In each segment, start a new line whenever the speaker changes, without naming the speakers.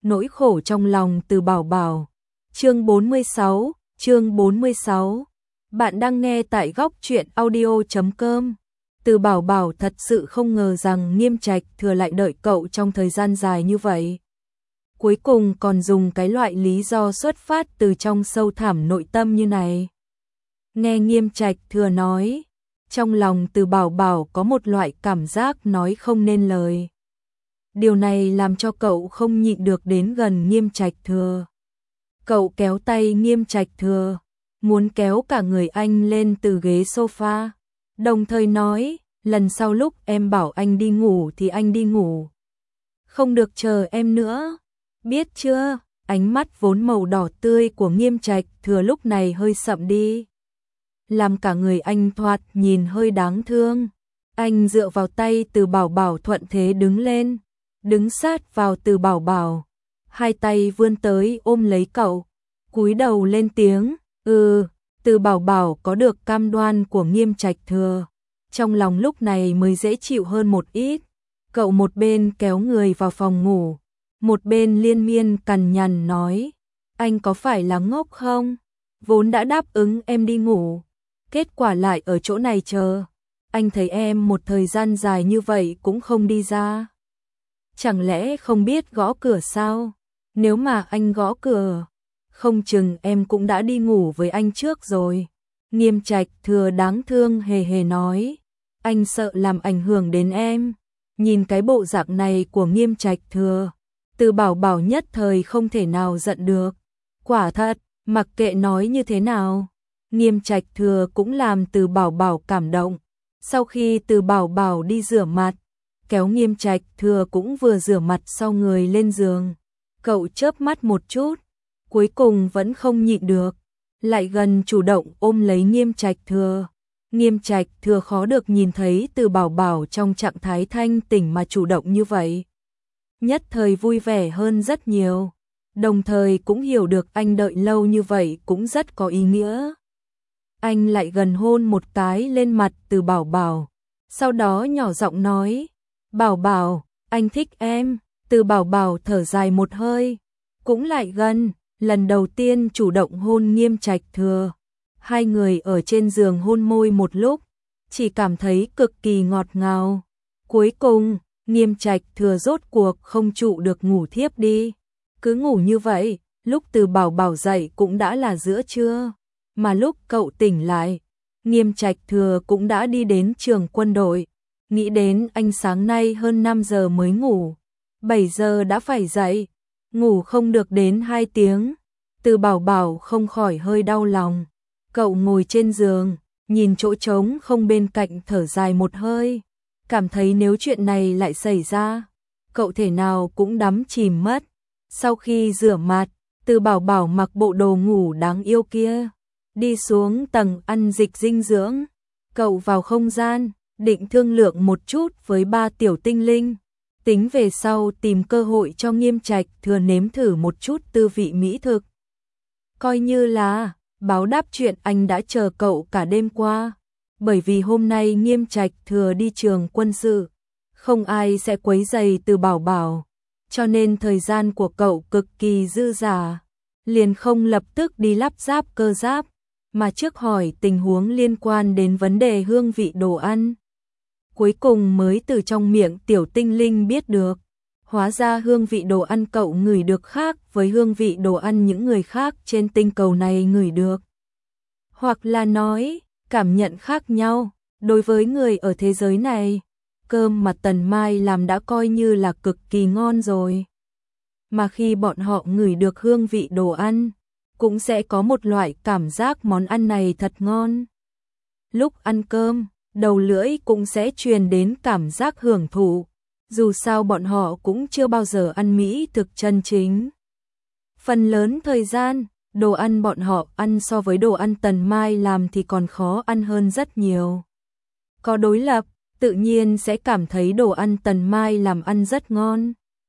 nỗi khổ trong lòng Từ Bảo Bảo. Chương 46. Bạn đang nghe tại góc truyện audio.com. Từ Bảo Bảo thật sự không ngờ rằng Nghiêm Trạch Thừa lại đợi cậu trong thời gian dài như vậy. Cuối cùng còn dùng cái loại lý do xuất phát từ trong sâu thẳm nội tâm như này. Nghe Nghiêm Trạch Thừa nói, trong lòng Từ Bảo Bảo có một loại cảm giác nói không nên lời. Điều này làm cho cậu không nhịn được đến gần Nghiêm Trạch Thừa. Cậu kéo tay Nghiêm Trạch Thừa, muốn kéo cả người anh lên từ ghế sofa, đồng thời nói, lần sau lúc em bảo anh đi ngủ thì anh đi ngủ. Không được chờ em nữa, biết chưa? Ánh mắt vốn màu đỏ tươi của Nghiêm Trạch Thừa lúc này hơi sậm đi, làm cả người anh thoạt nhìn hơi đáng thương. Anh dựa vào tay Từ Bảo Bảo thuận thế đứng lên, đứng sát vào Từ Bảo Bảo, hai tay vươn tới ôm lấy cậu, cúi đầu lên tiếng, Từ Bảo Bảo có được cam đoan của Nghiêm Trạch Thừa, trong lòng lúc này mới dễ chịu hơn một ít. Cậu một bên kéo người vào phòng ngủ, một bên liên miên cằn nhằn nói, anh có phải là ngốc không? Vốn đã đáp ứng em đi ngủ, kết quả lại ở chỗ này chờ. Anh thấy em một thời gian dài như vậy cũng không đi ra. Chẳng lẽ không biết gõ cửa sao? Nếu mà anh gõ cửa, không chừng em cũng đã đi ngủ với anh trước rồi. Nghiêm Trạch Thừa đáng thương hề hề nói, anh sợ làm ảnh hưởng đến em. Nhìn cái bộ dạng này của Nghiêm Trạch Thừa, Từ Bảo Bảo nhất thời không thể nào giận được. Quả thật, mặc kệ nói như thế nào, Nghiêm Trạch Thừa cũng làm Từ Bảo Bảo cảm động. Sau khi Từ Bảo Bảo đi rửa mặt, kéo Nghiêm Trạch Thừa cũng vừa rửa mặt sau người lên giường. Cậu chớp mắt một chút, cuối cùng vẫn không nhịn được, lại gần chủ động ôm lấy Nghiêm Trạch Thừa. Nghiêm Trạch Thừa khó được nhìn thấy Từ Bảo Bảo trong trạng thái thanh tỉnh mà chủ động như vậy, nhất thời vui vẻ hơn rất nhiều, đồng thời cũng hiểu được anh đợi lâu như vậy cũng rất có ý nghĩa. Anh lại gần hôn một cái lên mặt Từ Bảo Bảo, sau đó nhỏ giọng nói, Bảo Bảo, anh thích em. Từ Bảo Bảo thở dài một hơi, cũng lại gần, lần đầu tiên chủ động hôn Nghiêm Trạch Thừa. Hai người ở trên giường hôn môi một lúc, chỉ cảm thấy cực kỳ ngọt ngào. Cuối cùng, Nghiêm Trạch Thừa rốt cuộc không trụ được ngủ thiếp đi. Cứ ngủ như vậy, lúc Từ Bảo Bảo dậy cũng đã là giữa trưa, mà lúc cậu tỉnh lại, Nghiêm Trạch Thừa cũng đã đi đến trường quân đội. Nghĩ đến anh sáng nay hơn 5 giờ mới ngủ, 7 giờ đã phải dậy, ngủ không được đến 2 tiếng. Từ Bảo Bảo không khỏi hơi đau lòng. Cậu ngồi trên giường, nhìn chỗ trống không bên cạnh thở dài một hơi, cảm thấy nếu chuyện này lại xảy ra, cậu thể nào cũng đắm chìm mất. Sau khi rửa mặt, Từ Bảo Bảo mặc bộ đồ ngủ đáng yêu kia, đi xuống tầng ăn dịch dinh dưỡng. Cậu vào không gian, định thương lượng một chút với ba tiểu tinh linh, tính về sau tìm cơ hội cho Nghiêm Trạch Thừa nếm thử một chút tư vị mỹ thực. Coi như là báo đáp chuyện anh đã chờ cậu cả đêm qua, bởi vì hôm nay Nghiêm Trạch Thừa đi trường quân sự, không ai sẽ quấy rầy Từ Bảo Bảo, cho nên thời gian của cậu cực kỳ dư dả, liền không lập tức đi lắp ráp cơ giáp, mà trước hỏi tình huống liên quan đến vấn đề hương vị đồ ăn. Cuối cùng mới từ trong miệng tiểu tinh linh biết được, hóa ra hương vị đồ ăn cậu ngửi được khác với hương vị đồ ăn những người khác trên tinh cầu này ngửi được. Hoặc là nói, cảm nhận khác nhau. Đối với người ở thế giới này, cơm mà Tần Mai làm đã coi như là cực kỳ ngon rồi. Mà khi bọn họ ngửi được hương vị đồ ăn, cũng sẽ có một loại cảm giác món ăn này thật ngon. Lúc ăn cơm, đầu lưỡi cũng sẽ truyền đến cảm giác hưởng thụ, dù sao bọn họ cũng chưa bao giờ ăn mỹ thực chân chính. Phần lớn thời gian, đồ ăn bọn họ ăn so với đồ ăn Tần Mai làm thì còn khó ăn hơn rất nhiều. Có đối lập, tự nhiên sẽ cảm thấy đồ ăn Tần Mai làm ăn rất ngon.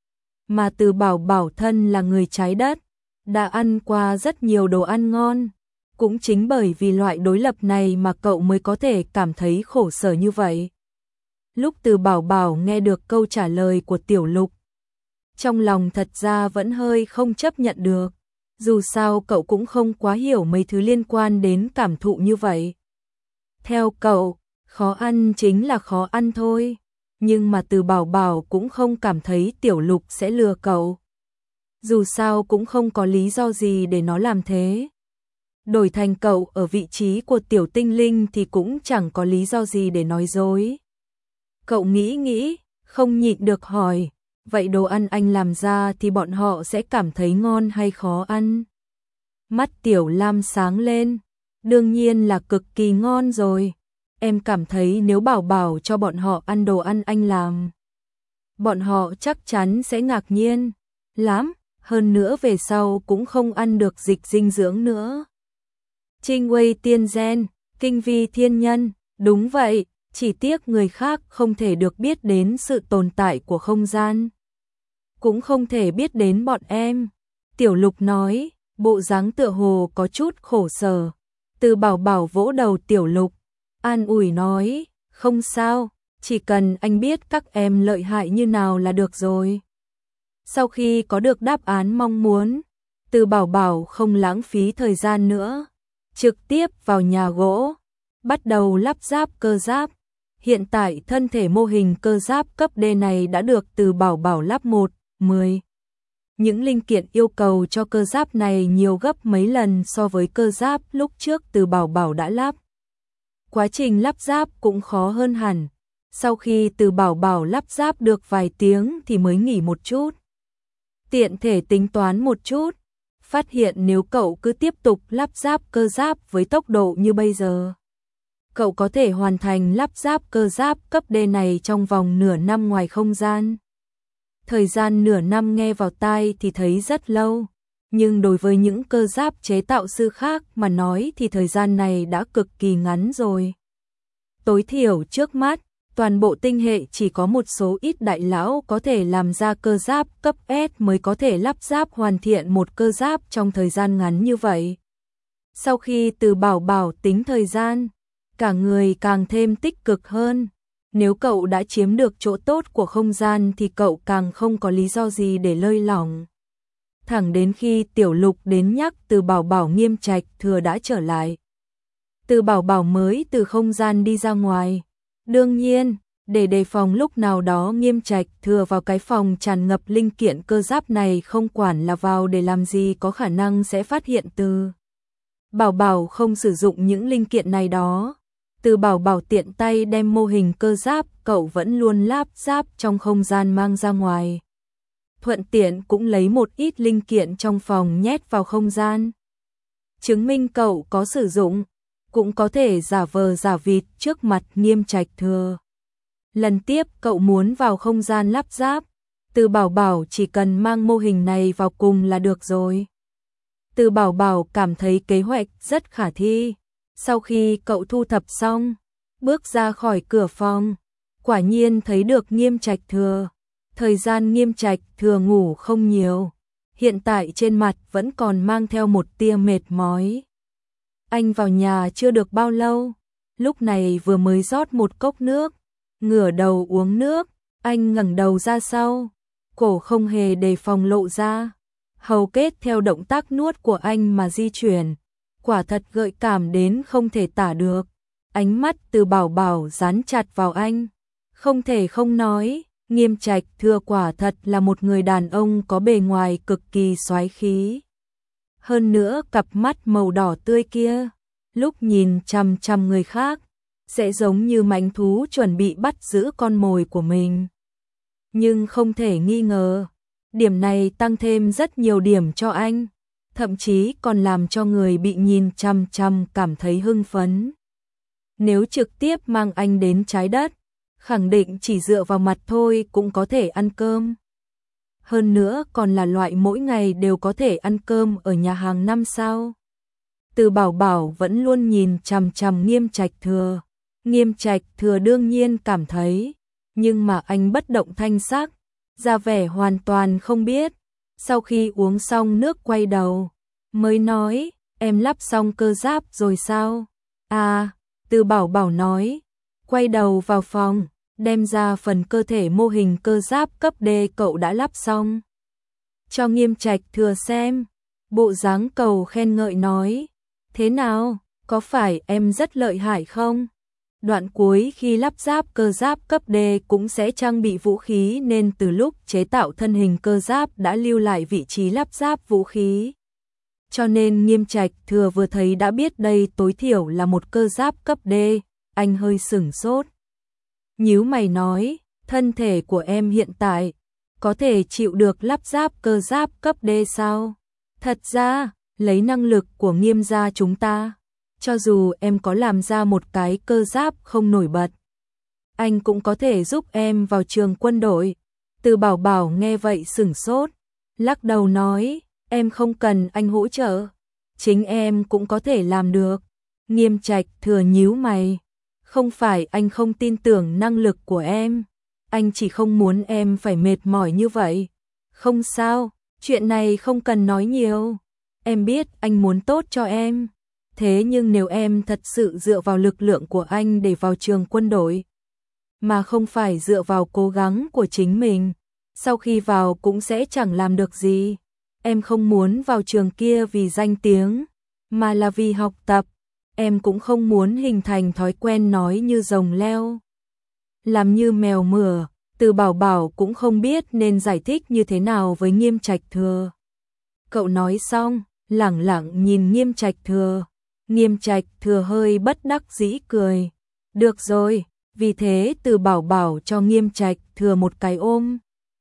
Mà Từ Bảo Bảo thân là người trái đất, đã ăn qua rất nhiều đồ ăn ngon. Cũng chính bởi vì loại đối lập này mà cậu mới có thể cảm thấy khổ sở như vậy. Lúc Từ Bảo Bảo nghe được câu trả lời của Tiểu Lục, trong lòng thật ra vẫn hơi không chấp nhận được. Dù sao cậu cũng không quá hiểu mấy thứ liên quan đến cảm thụ như vậy. Theo cậu, khó ăn chính là khó ăn thôi. Nhưng mà Từ Bảo Bảo cũng không cảm thấy Tiểu Lục sẽ lừa cậu. Dù sao cũng không có lý do gì để nó làm thế. Đổi thành cậu ở vị trí của Tiểu Tinh Linh thì cũng chẳng có lý do gì để nói dối. Cậu nghĩ, không nhịn được hỏi, vậy đồ ăn anh làm ra thì bọn họ sẽ cảm thấy ngon hay khó ăn? Mắt Tiểu Lam sáng lên, đương nhiên là cực kỳ ngon rồi. Em cảm thấy nếu Bảo Bảo cho bọn họ ăn đồ ăn anh làm, bọn họ chắc chắn sẽ ngạc nhiên lắm, hơn nữa về sau cũng không ăn được dịch dinh dưỡng nữa. Trinh Wei tiên gen, kinh vi thiên nhân, đúng vậy, chỉ tiếc người khác không thể được biết đến sự tồn tại của không gian. Cũng không thể biết đến bọn em. Tiểu Lục nói, bộ dáng tựa hồ có chút khổ sở. Từ Bảo Bảo vỗ đầu Tiểu Lục, an ủi nói, không sao, chỉ cần anh biết các em lợi hại như nào là được rồi. Sau khi có được đáp án mong muốn, Từ Bảo Bảo không lãng phí thời gian nữa, trực tiếp vào nhà gỗ, bắt đầu lắp ráp cơ giáp. Hiện tại thân thể mô hình cơ giáp cấp D này đã được Từ Bảo Bảo lắp 10. Những linh kiện yêu cầu cho cơ giáp này nhiều gấp mấy lần so với cơ giáp lúc trước Từ Bảo Bảo đã lắp. Quá trình lắp ráp cũng khó hơn hẳn. Sau khi Từ Bảo Bảo lắp ráp được vài tiếng thì mới nghỉ một chút. Tiện thể tính toán một chút, phát hiện nếu cậu cứ tiếp tục lắp ráp cơ giáp với tốc độ như bây giờ, cậu có thể hoàn thành lắp ráp cơ giáp cấp D này trong vòng nửa năm ngoài không gian. Thời gian nửa năm nghe vào tai thì thấy rất lâu, nhưng đối với những cơ giáp chế tạo sư khác mà nói thì thời gian này đã cực kỳ ngắn rồi. Tối thiểu trước mắt, toàn bộ tinh hệ chỉ có một số ít đại lão có thể làm ra cơ giáp cấp S mới có thể lắp ráp hoàn thiện một cơ giáp trong thời gian ngắn như vậy. Sau khi Từ Bảo Bảo tính thời gian, cả người càng thêm tích cực hơn. Nếu cậu đã chiếm được chỗ tốt của không gian thì cậu càng không có lý do gì để lơi lỏng. Thẳng đến khi Tiểu Lục đến nhắc Từ Bảo Bảo Nghiêm Trạch Thừa đã trở lại, Từ Bảo Bảo mới từ không gian đi ra ngoài. Đương nhiên, để đề phòng lúc nào đó Nghiêm Trạch Thừa vào cái phòng tràn ngập linh kiện cơ giáp này, không quản là vào để làm gì có khả năng sẽ phát hiện Từ Bảo Bảo không sử dụng những linh kiện này đó. Từ Bảo Bảo tiện tay đem mô hình cơ giáp cậu vẫn luôn lắp ráp trong không gian mang ra ngoài. Thuận tiện cũng lấy một ít linh kiện trong phòng nhét vào không gian. Chứng minh cậu có sử dụng, cũng có thể giả vờ giả vịt trước mặt Nghiêm Trạch Thừa. Lần tiếp cậu muốn vào không gian lắp ráp, Từ Bảo Bảo chỉ cần mang mô hình này vào cùng là được rồi. Từ Bảo Bảo cảm thấy kế hoạch rất khả thi. Sau khi cậu thu thập xong, bước ra khỏi cửa phòng, quả nhiên thấy được Nghiêm Trạch Thừa. Thời gian Nghiêm Trạch Thừa ngủ không nhiều, hiện tại trên mặt vẫn còn mang theo một tia mệt mỏi. Anh vào nhà chưa được bao lâu, lúc này vừa mới rót một cốc nước, ngửa đầu uống nước, anh ngẩng đầu ra sau, cổ không hề đề phòng lộ ra, hầu kết theo động tác nuốt của anh mà di chuyển. Quả thật gợi cảm đến không thể tả được. Ánh mắt Từ Bảo Bảo dán chặt vào anh. Không thể không nói, Nghiêm Trạch Thừa quả thật là một người đàn ông có bề ngoài cực kỳ soái khí. Hơn nữa cặp mắt màu đỏ tươi kia, lúc nhìn chằm chằm người khác, sẽ giống như mãnh thú chuẩn bị bắt giữ con mồi của mình. Nhưng không thể nghi ngờ, điểm này tăng thêm rất nhiều điểm cho anh. Thậm chí còn làm cho người bị nhìn chằm chằm cảm thấy hưng phấn. Nếu trực tiếp mang anh đến trái đất, khẳng định chỉ dựa vào mặt thôi cũng có thể ăn cơm. Hơn nữa còn là loại mỗi ngày đều có thể ăn cơm ở nhà hàng 5 sao. Từ Bảo Bảo vẫn luôn nhìn chằm chằm Nghiêm Trạch Thừa. Nghiêm Trạch Thừa đương nhiên cảm thấy, nhưng mà anh bất động thanh sắc, ra vẻ hoàn toàn không biết. Sau khi uống xong nước quay đầu, mới nói, em lắp xong cơ giáp rồi sao? À, Từ Bảo Bảo nói, quay đầu vào phòng, đem ra phần cơ thể mô hình cơ giáp cấp D cậu đã lắp xong. Cho Nghiêm Trạch Thừa xem, bộ dáng cầu khen ngợi nói, thế nào, có phải em rất lợi hại không? Đoạn cuối khi lắp ráp cơ giáp cấp D cũng sẽ trang bị vũ khí nên từ lúc chế tạo thân hình cơ giáp đã lưu lại vị trí lắp ráp vũ khí. Cho nên Nghiêm Trạch Thừa vừa thấy đã biết đây tối thiểu là một cơ giáp cấp D, anh hơi sửng sốt. Nhíu mày nói, thân thể của em hiện tại có thể chịu được lắp ráp cơ giáp cấp D sao? Thật ra, lấy năng lực của Nghiêm gia chúng ta, cho dù em có làm ra một cái cơ giáp không nổi bật, anh cũng có thể giúp em vào trường quân đội. Từ Bảo Bảo nghe vậy sửng sốt, lắc đầu nói, em không cần anh hỗ trợ, chính em cũng có thể làm được. Nghiêm Trạch Thừa nhíu mày, không phải anh không tin tưởng năng lực của em, anh chỉ không muốn em phải mệt mỏi như vậy. Không sao, chuyện này không cần nói nhiều, em biết anh muốn tốt cho em. Thế nhưng nếu em thật sự dựa vào lực lượng của anh để vào trường quân đội, mà không phải dựa vào cố gắng của chính mình, sau khi vào cũng sẽ chẳng làm được gì. Em không muốn vào trường kia vì danh tiếng, mà là vì học tập. Em cũng không muốn hình thành thói quen nói như rồng leo, làm như mèo mửa. Từ Bảo Bảo cũng không biết nên giải thích như thế nào với Nghiêm Trạch Thừa. Cậu nói xong, lẳng lặng nhìn Nghiêm Trạch Thừa. Nghiêm Trạch Thừa hơi bất đắc dĩ cười. Được rồi, vì thế Từ Bảo Bảo cho Nghiêm Trạch Thừa một cái ôm.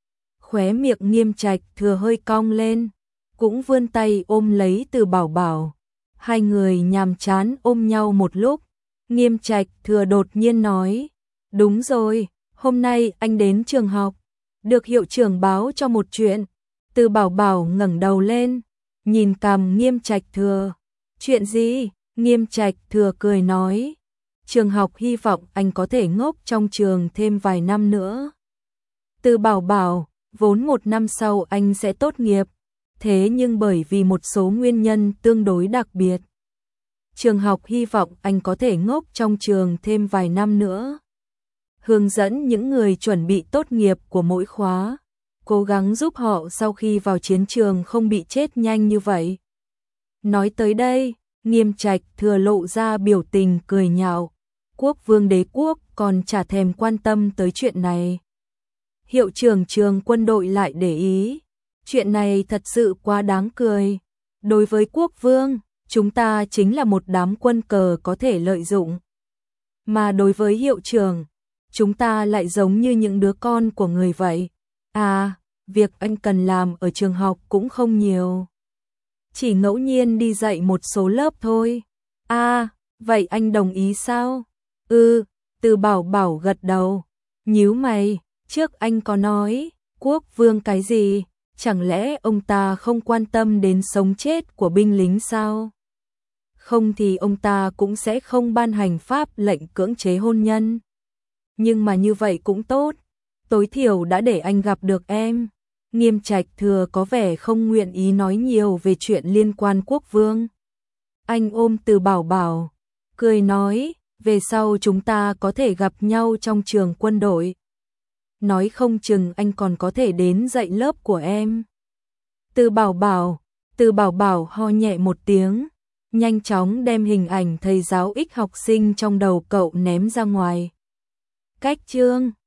Khóe miệng Nghiêm Trạch Thừa hơi cong lên, cũng vươn tay ôm lấy Từ Bảo Bảo. Hai người nhàm chán ôm nhau một lúc. Nghiêm Trạch Thừa đột nhiên nói, đúng rồi, hôm nay anh đến trường học, được hiệu trưởng báo cho một chuyện. Từ Bảo Bảo ngẩng đầu lên, nhìn cằm Nghiêm Trạch Thừa. Chuyện gì? Nghiêm Trạch Thừa cười nói, trường học hy vọng anh có thể ngốc trong trường thêm vài năm nữa. Từ Bảo Bảo, vốn một năm sau anh sẽ tốt nghiệp, thế nhưng bởi vì một số nguyên nhân tương đối đặc biệt, trường học hy vọng anh có thể ngốc trong trường thêm vài năm nữa. Hướng dẫn những người chuẩn bị tốt nghiệp của mỗi khóa, cố gắng giúp họ sau khi vào chiến trường không bị chết nhanh như vậy. Nói tới đây, Nghiêm Trạch Thừa lộ ra biểu tình cười nhạo, Quốc vương đế quốc còn chả thèm quan tâm tới chuyện này. Hiệu trưởng trường quân đội lại để ý, chuyện này thật sự quá đáng cười. Đối với quốc vương, chúng ta chính là một đám quân cờ có thể lợi dụng. Mà đối với hiệu trưởng, chúng ta lại giống như những đứa con của người vậy. À, việc anh cần làm ở trường học cũng không nhiều, chỉ ngẫu nhiên đi dạy một số lớp thôi. À, vậy anh đồng ý sao? Từ Bảo Bảo gật đầu, nhíu mày, trước anh có nói, quốc vương cái gì? Chẳng lẽ ông ta không quan tâm đến sống chết của binh lính sao? Không thì ông ta cũng sẽ không ban hành pháp lệnh cưỡng chế hôn nhân. Nhưng mà như vậy cũng tốt, tối thiểu đã để anh gặp được em. Nghiêm Trạch Thừa có vẻ không nguyện ý nói nhiều về chuyện liên quan quốc vương. Anh ôm Từ Bảo Bảo, cười nói, về sau chúng ta có thể gặp nhau trong trường quân đội. Nói không chừng anh còn có thể đến dạy lớp của em. Từ Bảo Bảo ho nhẹ một tiếng, nhanh chóng đem hình ảnh thầy giáo ích học sinh trong đầu cậu ném ra ngoài. Cách chương